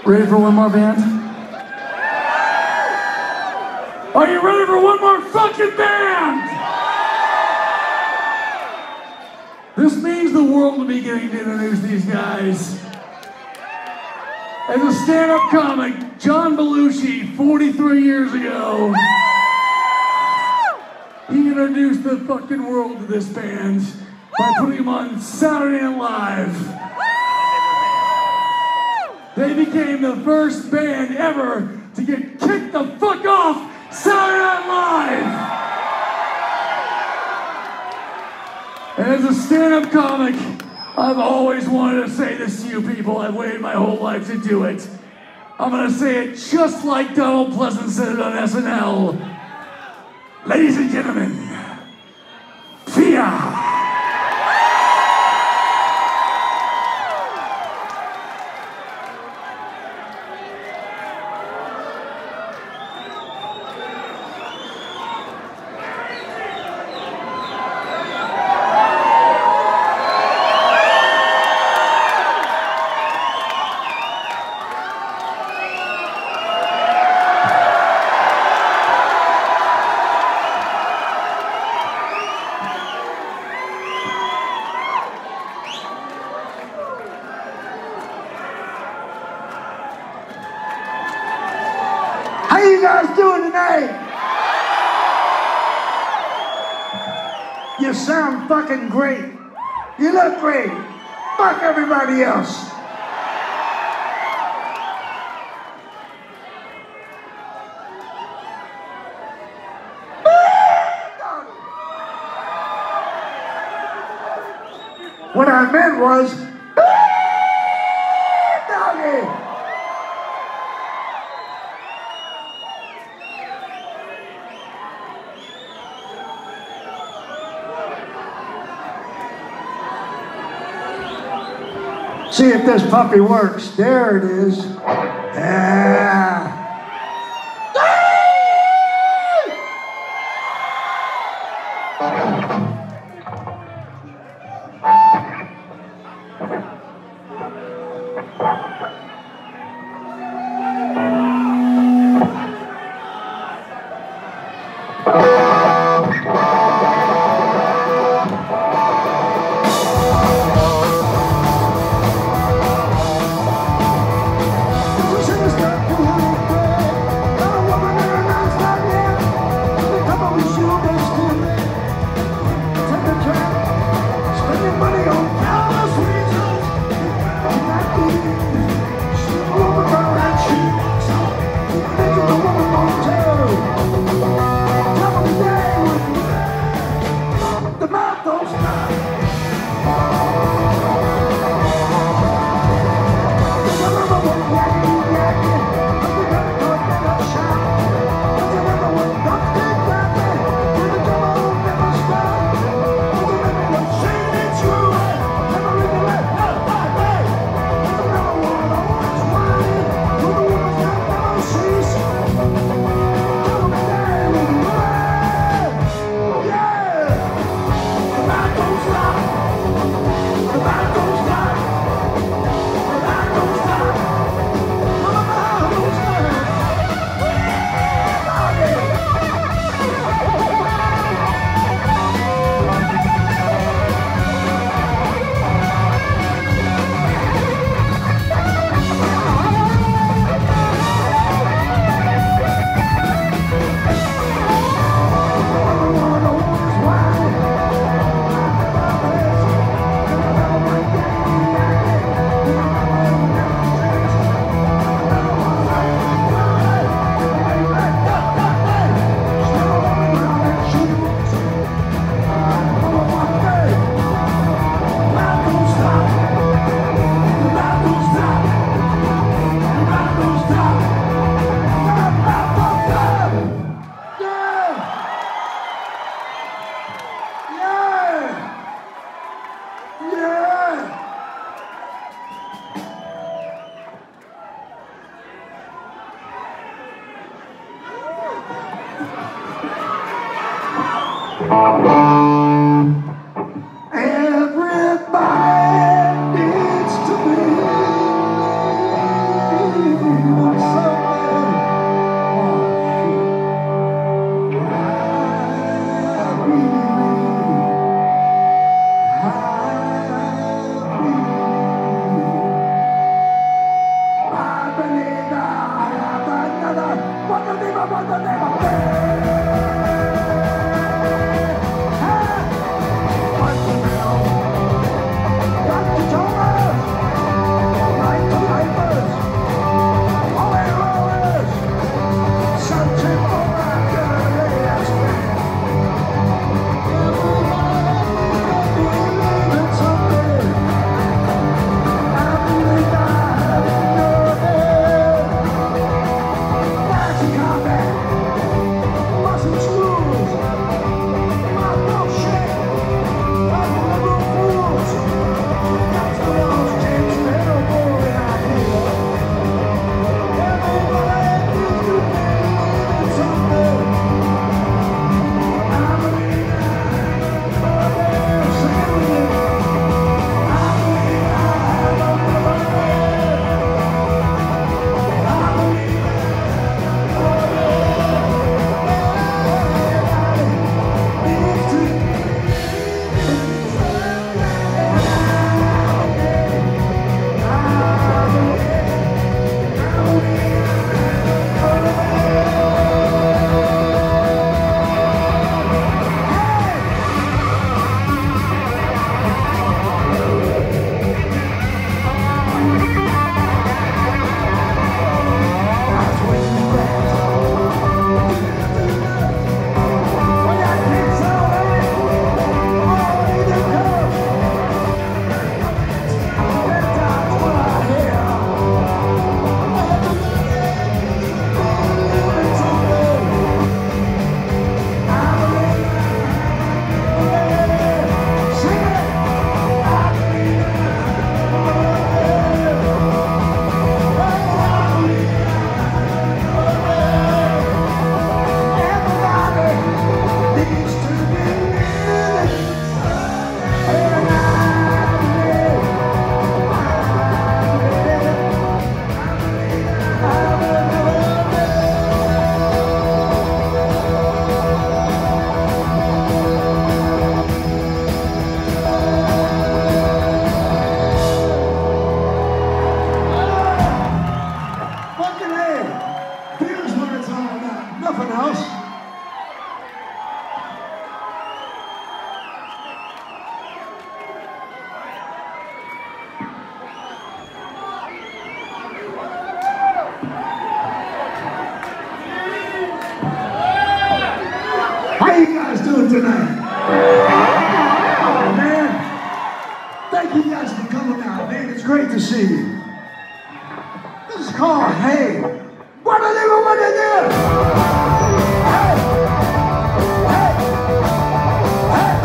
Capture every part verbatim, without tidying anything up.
Ready for one more band? Are you ready for one more fucking band? This means the world to be getting to introduce these guys. As a stand-up comic, John Belushi, forty-three years ago, he introduced the fucking world to this band by putting them on Saturday Night Live. They became the first band ever to get kicked the fuck off Saturday Night Live! And as a stand-up comic, I've always wanted to say this to you people. I've waited my whole life to do it. I'm gonna say it just like Donald Pleasant said it on S N L. Ladies and gentlemen, Fia! How you guys doing tonight? You sound fucking great. You look great. Fuck everybody else. What I meant was, doggy. See if this puppy works. There it is. Yeah. How you guys doing tonight? Oh, man. Thank you guys for coming out, man. It's great to see you. This is called Hey. What a little what it is. Hey. Hey. Hey.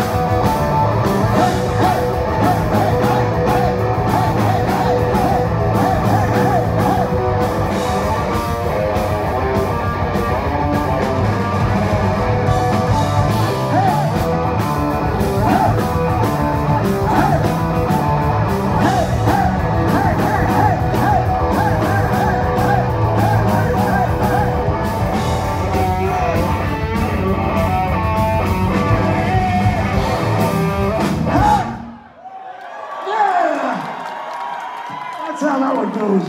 That's how that one goes.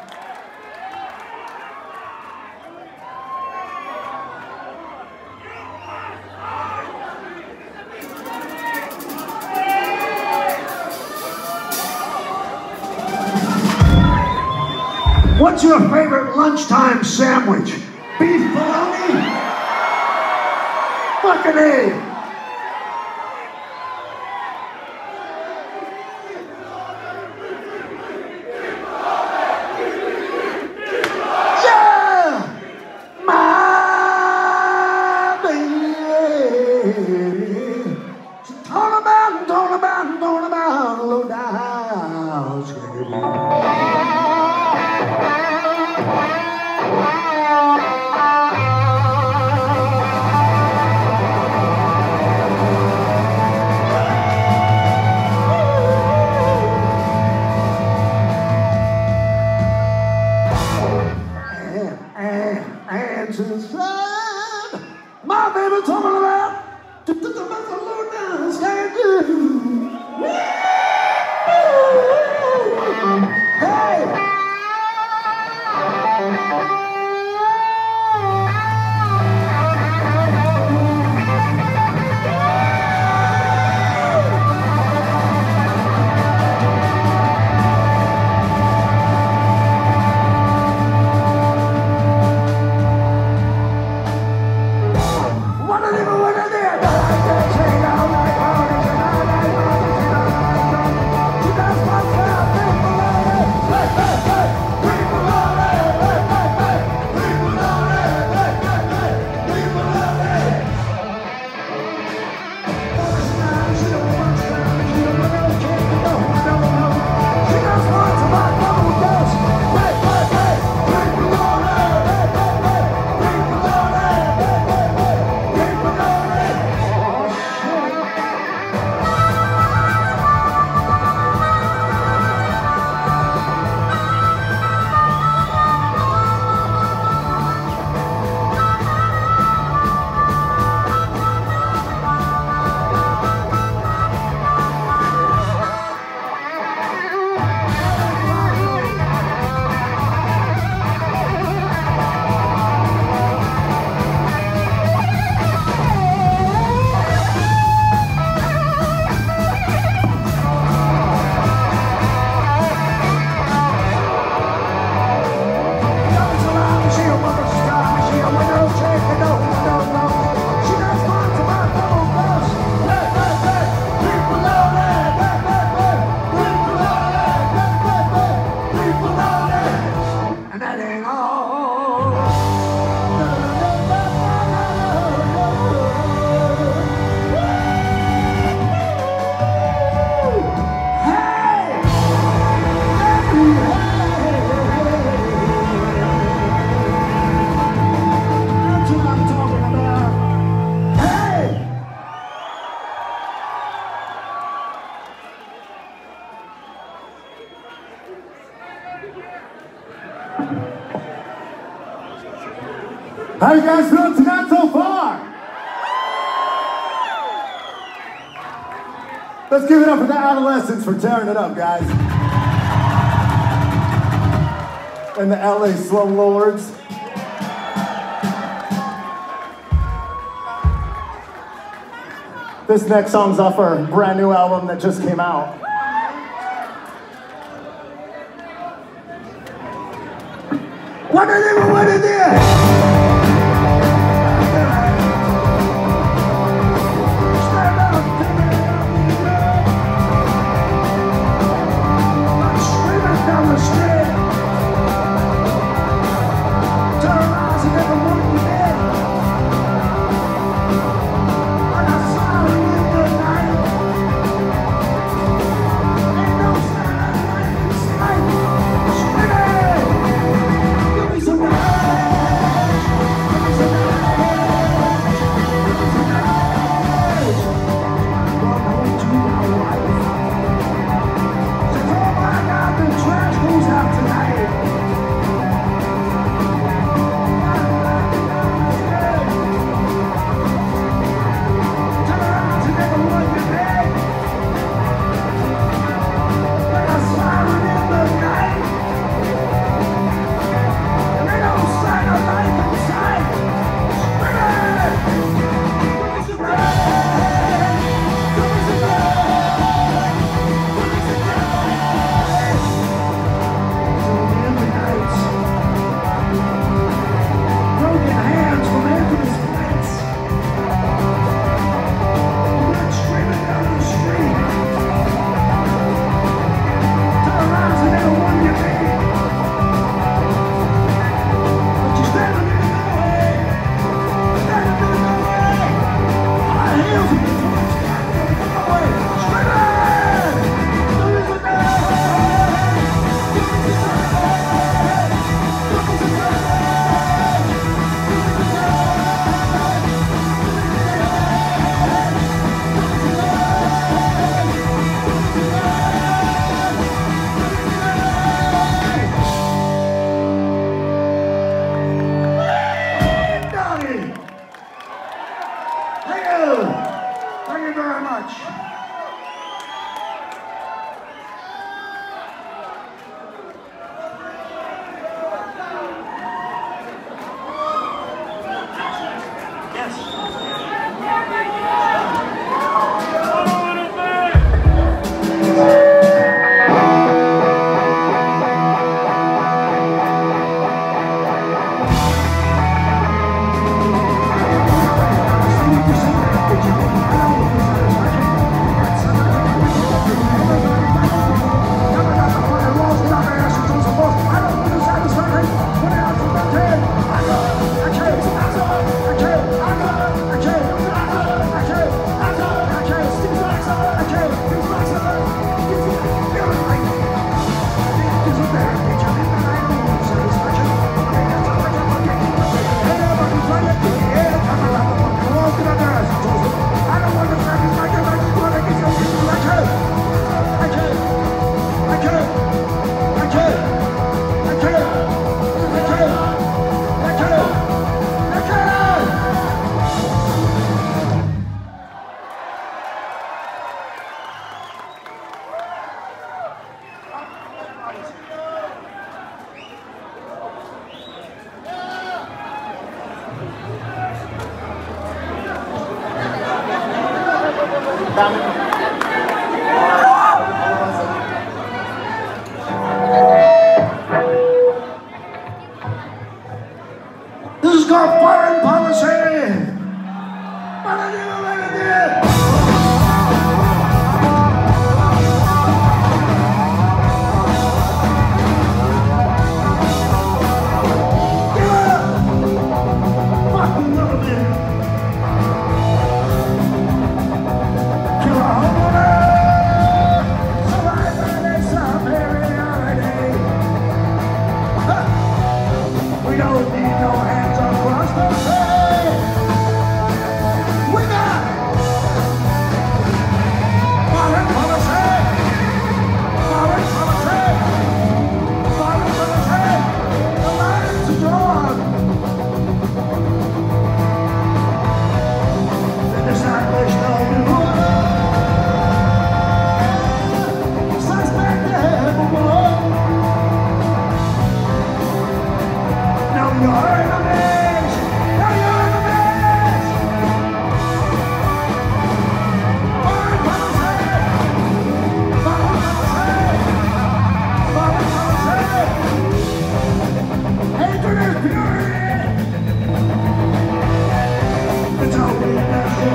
What's your favorite lunchtime sandwich? Beef bologna? Fucking A. My baby talking about to put the low down, stand good. Hey. How you guys feeling tonight so far? Let's give it up for the Adolescents for tearing it up, guys. And the L A Slum Lords. This next song's off our brand new album that just came out. What is it? What is it? This is called foreign policy. We don't need no hands across the sea. We got foreign policy, foreign policy, foreign policy. The lions are drawn. The established no suspect everyone. Know your enemies! Know your enemies! Foreign policy! Foreign policy! Foreign policy! Hatred is purity! It's all we have to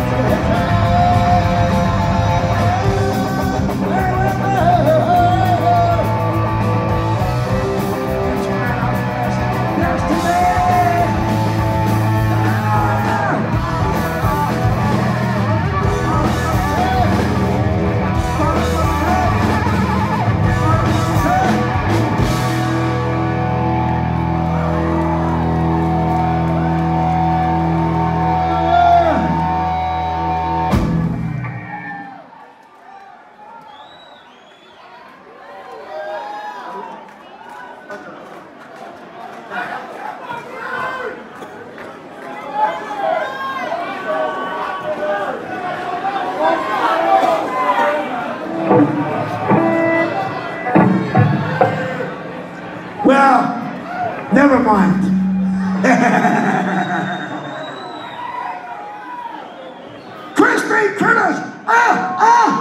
Well, never mind. Crispy critters! Ah! Ah!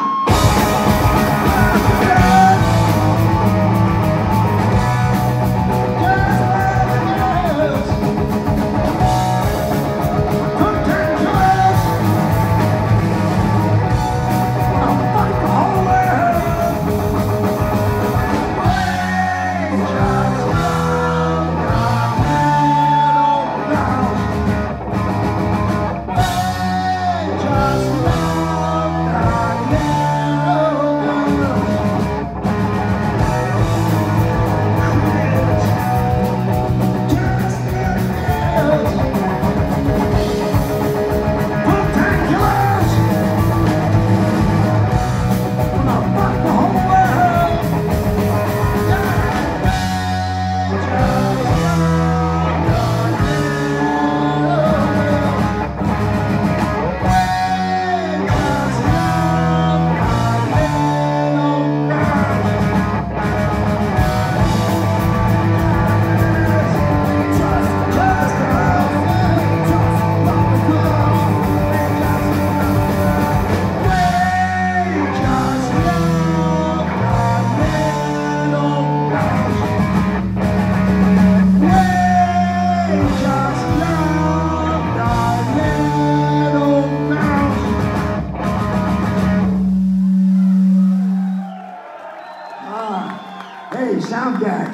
Hey, sound guy.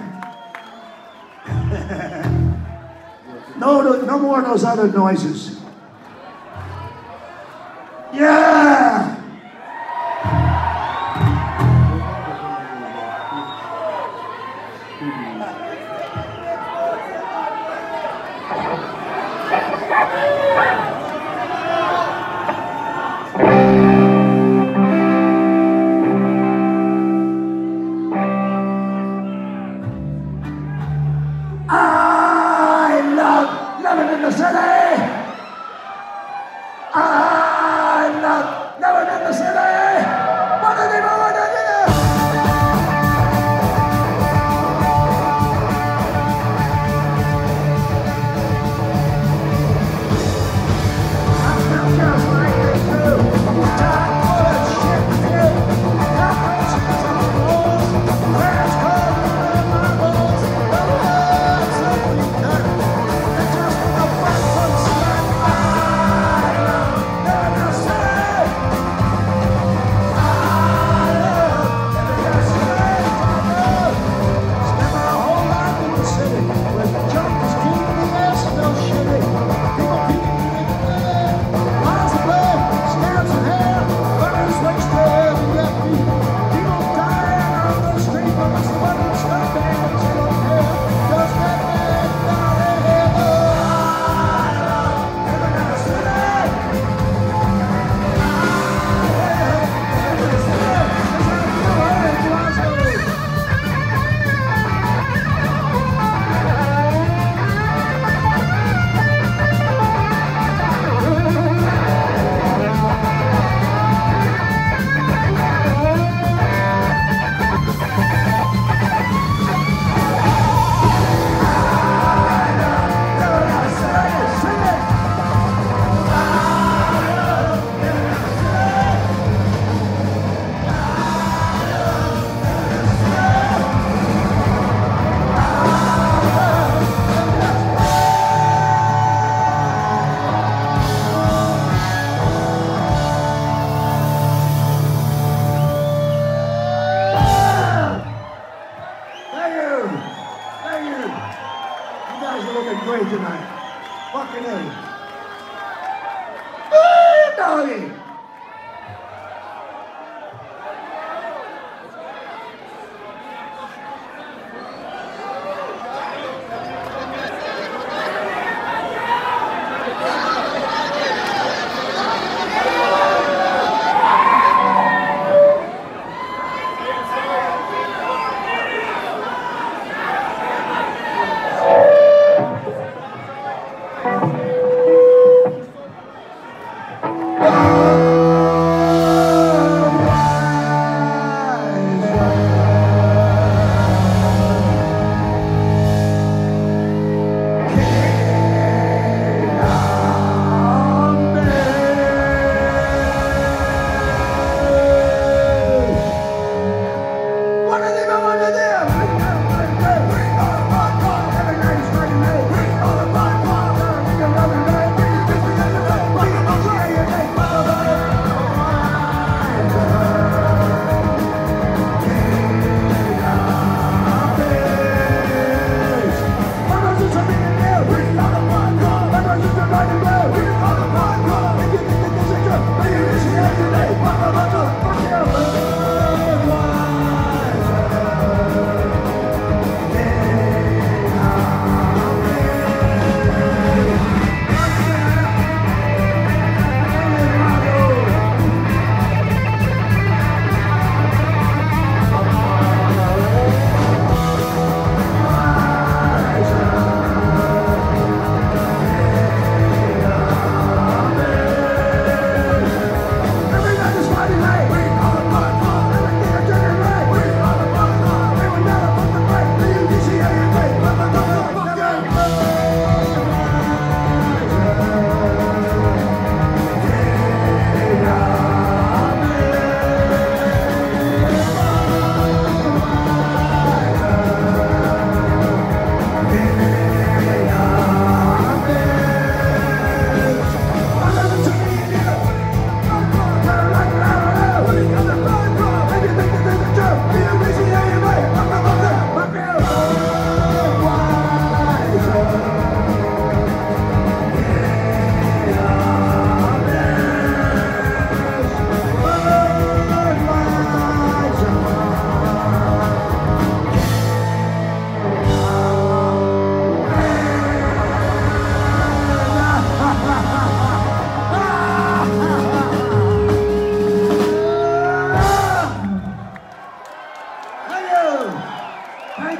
no, no, no more of those other noises. Yeah! I love living in the city.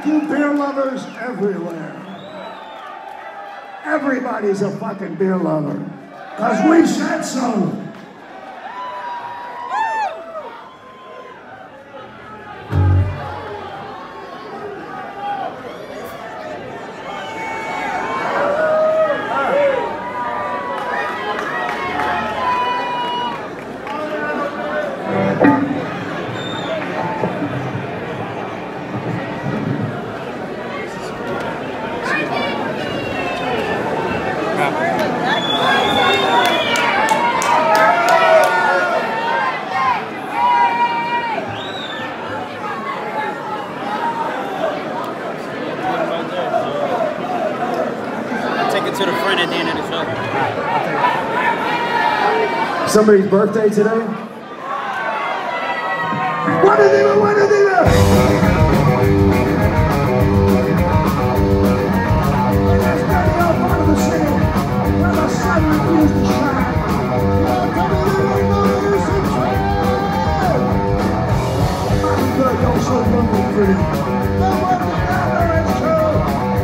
Thank you, beer lovers everywhere. Everybody's a fucking beer lover. Because we said so. To the front at the end of the show. Somebody's birthday today? What is it? What is it? Let's get it up out of the city where the sun refused to shine. I'm good, you're so wonderful pretty. The one together is true.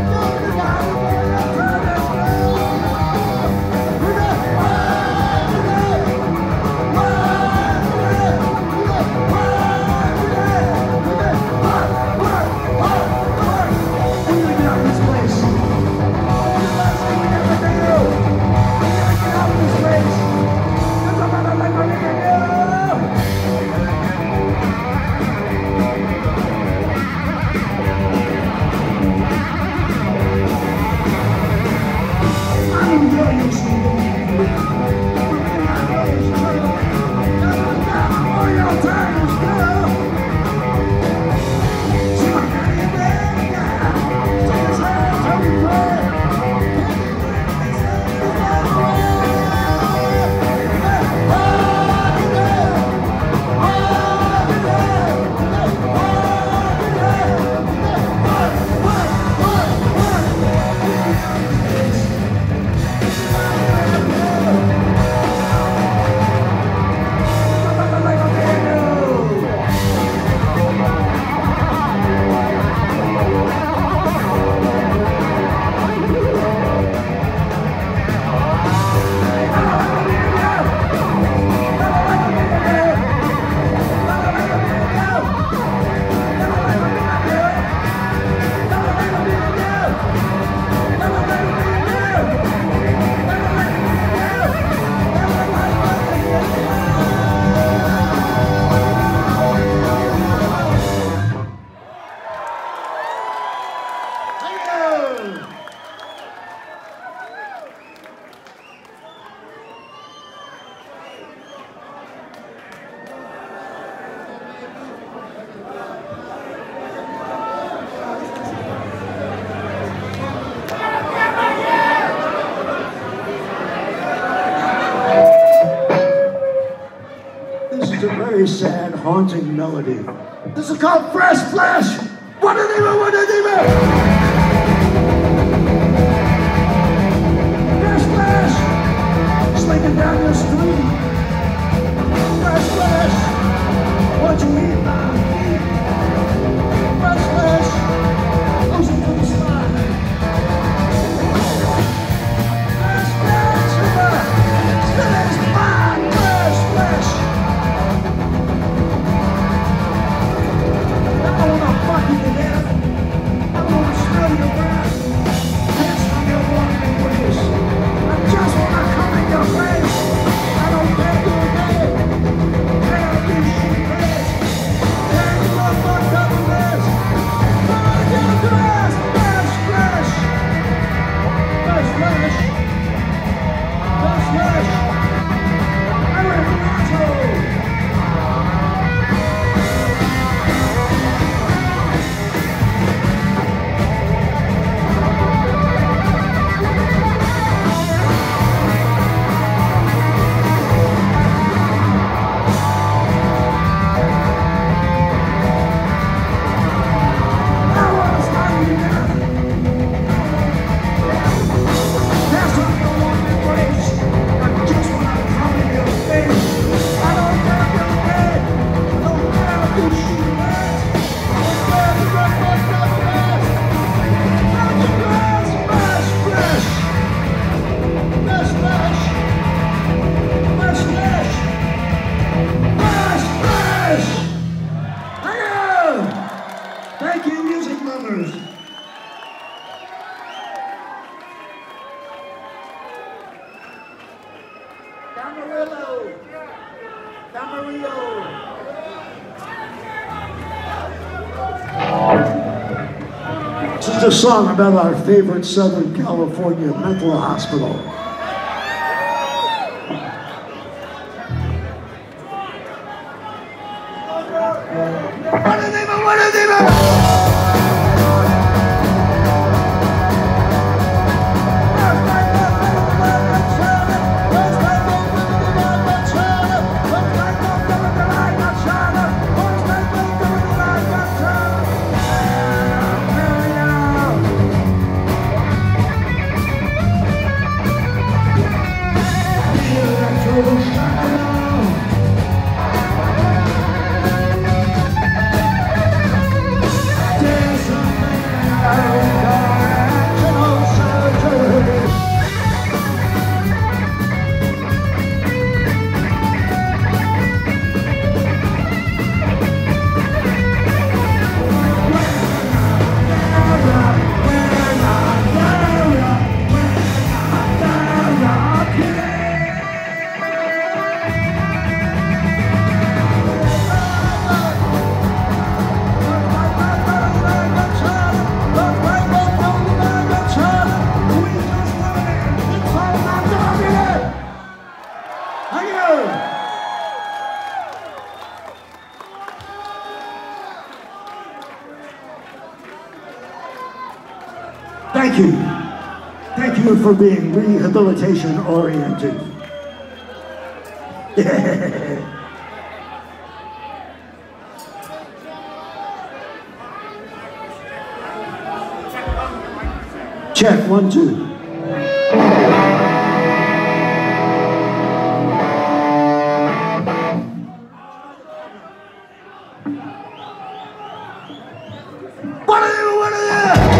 Sad, haunting melody. This is called Fresh Flesh. What are they? What are they? Fresh Flesh, slinking down your street. Fresh Flesh, what you eat, man? Fresh Flesh, losing to the spine. Fresh Flesh, finish mine. Fresh Flesh. I wanna fuck you to death. I wanna smell your breath. Dance on your walking ways. I just wanna come in your face. I don't care who you're dead. Care if you shoot red. owners. Camarillo. Camarillo. This is a song about our favorite Southern California mental hospital. What are they, what are they, Thank you. Thank you for being rehabilitation oriented. Check, one, two. What are you, what are you?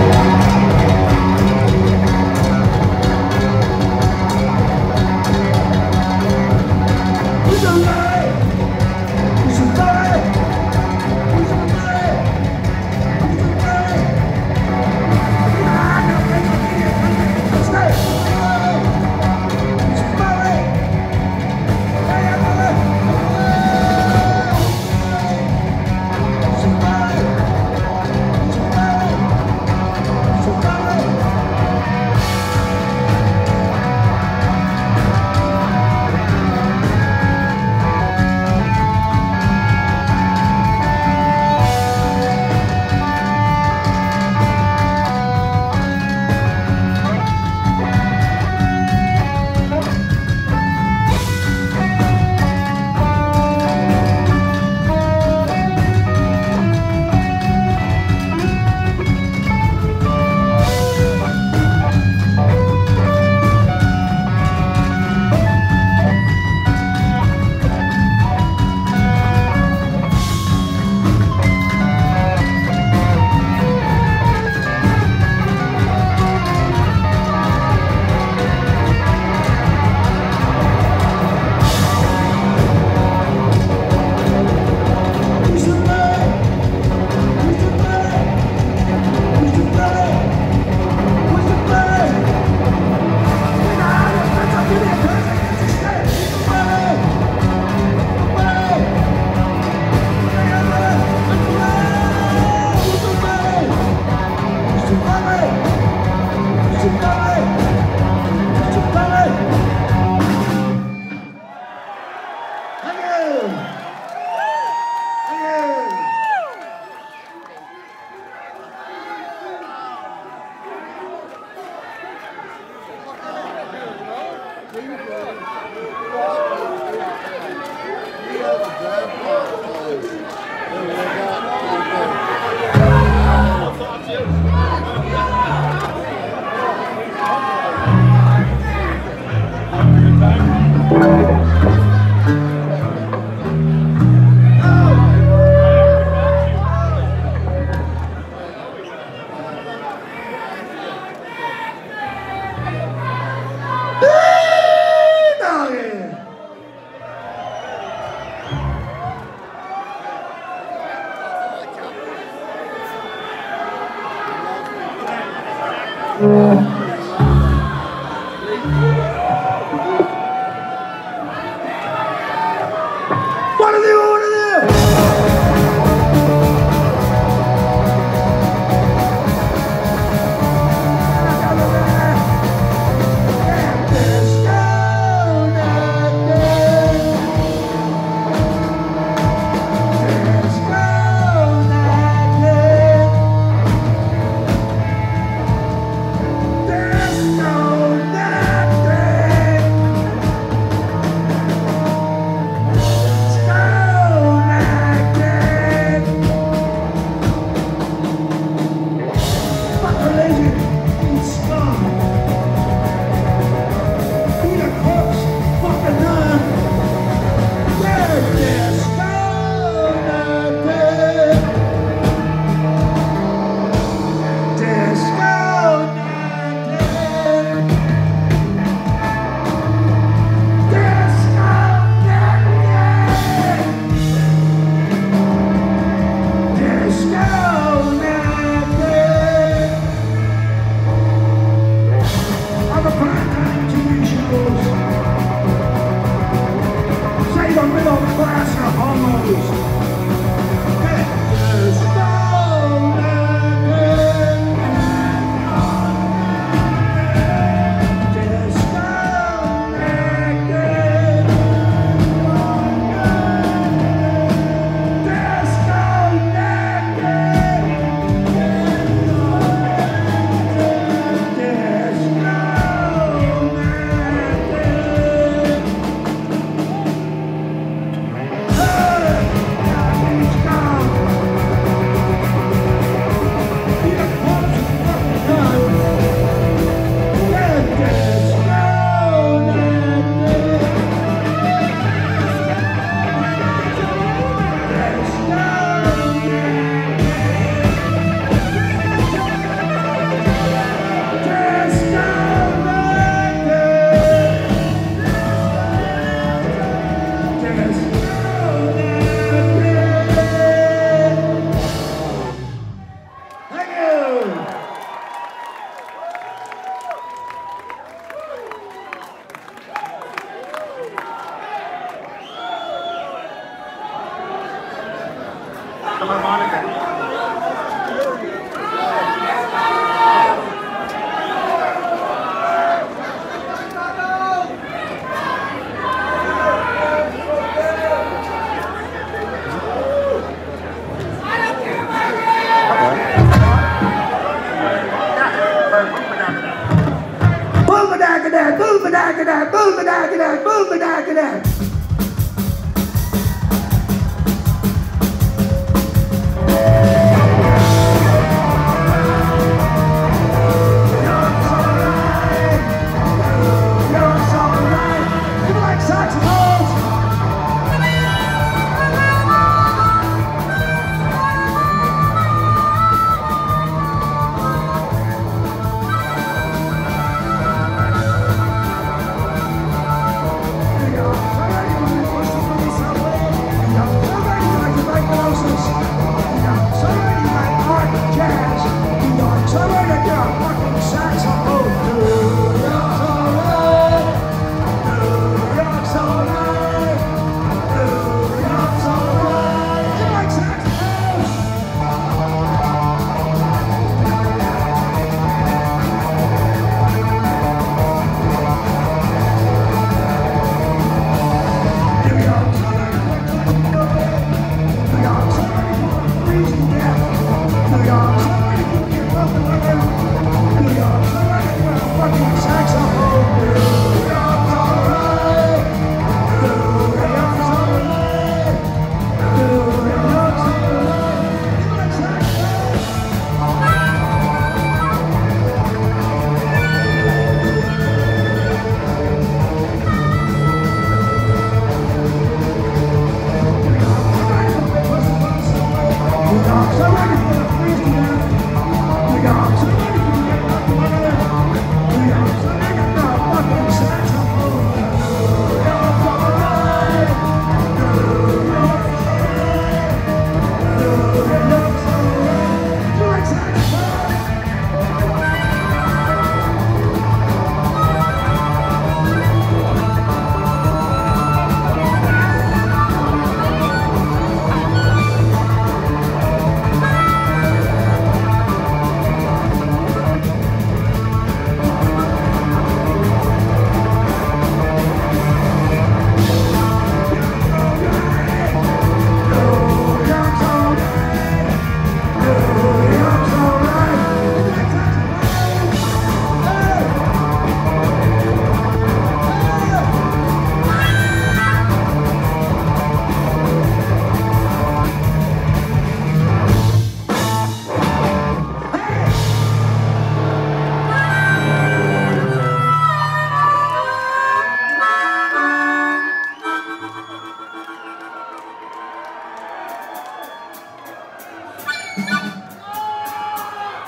What do they want to do?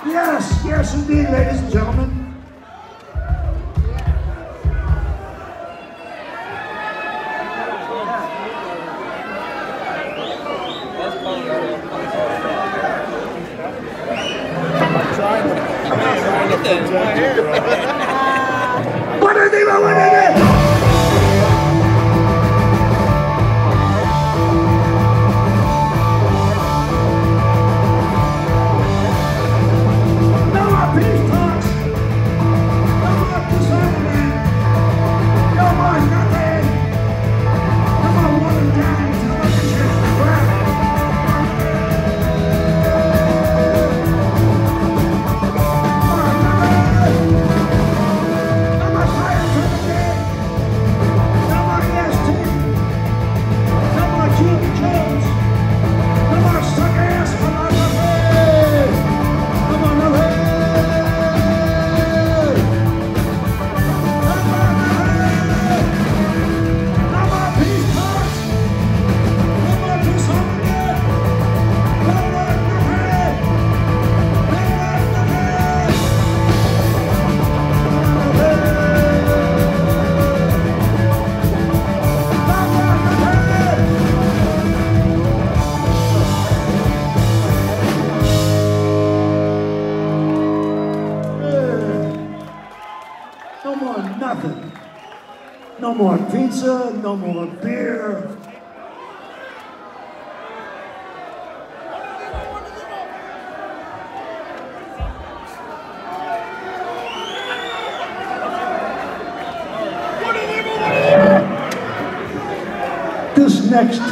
Yes, yes indeed, ladies and gentlemen. Buena diva, buena diva. No more peace talks. No more disarmament. No more nothing. No more woman dying to look at you. No more nothing. No more pizza, no more beer. This next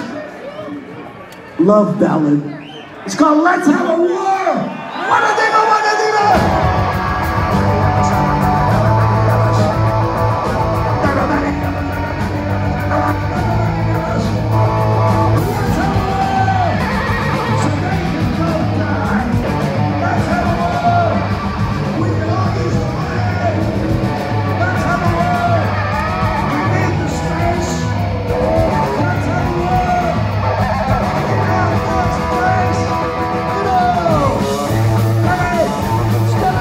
love ballad is called Let's Have a War! What a diva, what a diva! Stop!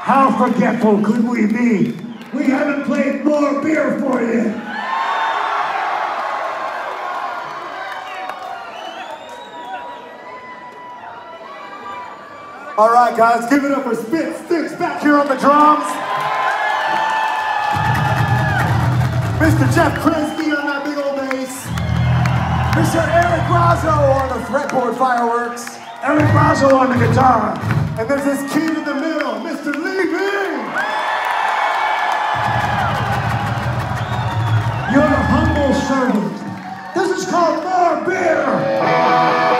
How forgetful could we be? We haven't played More Beer for you. All right, guys, give it up for Spit Sticks back here on the drums. Mister Jeff Kresge on that big old bass. Mister Eric Razzo on the fretboard fireworks. Eric Razzo on the guitar. And there's this kid in the middle, Mister Lee Bing. Your humble servant. This is called More Beer.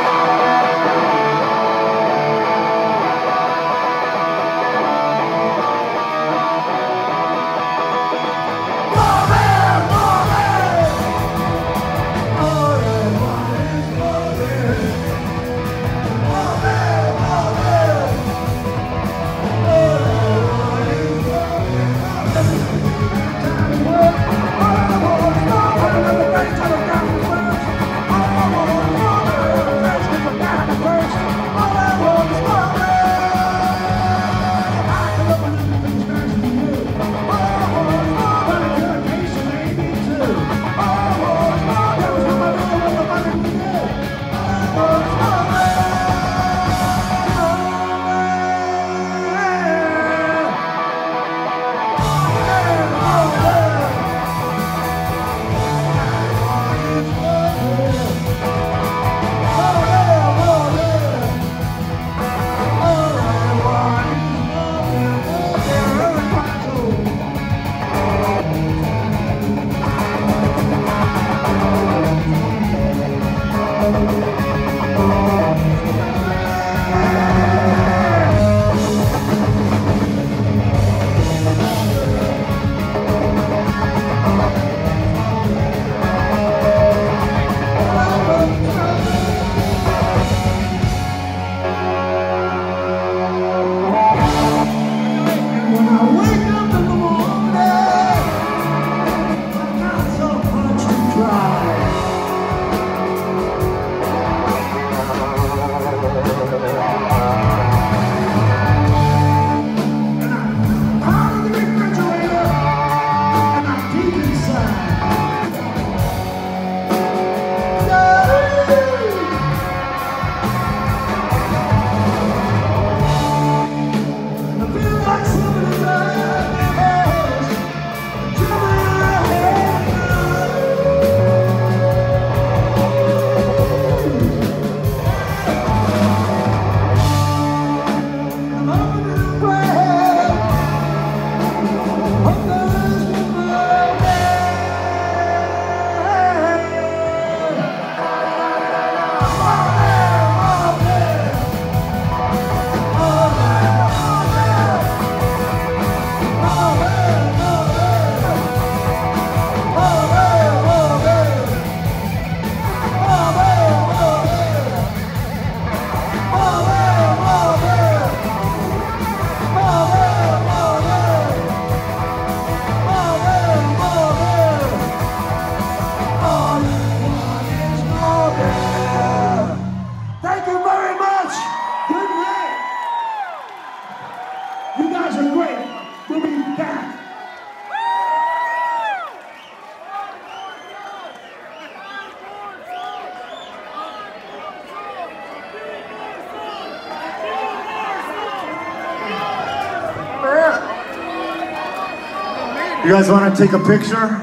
You guys want to take a picture?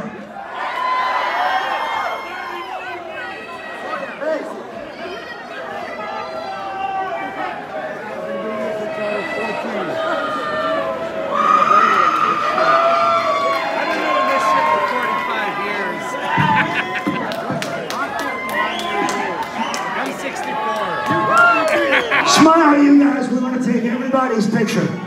Smile, you guys. We want to take everybody's picture.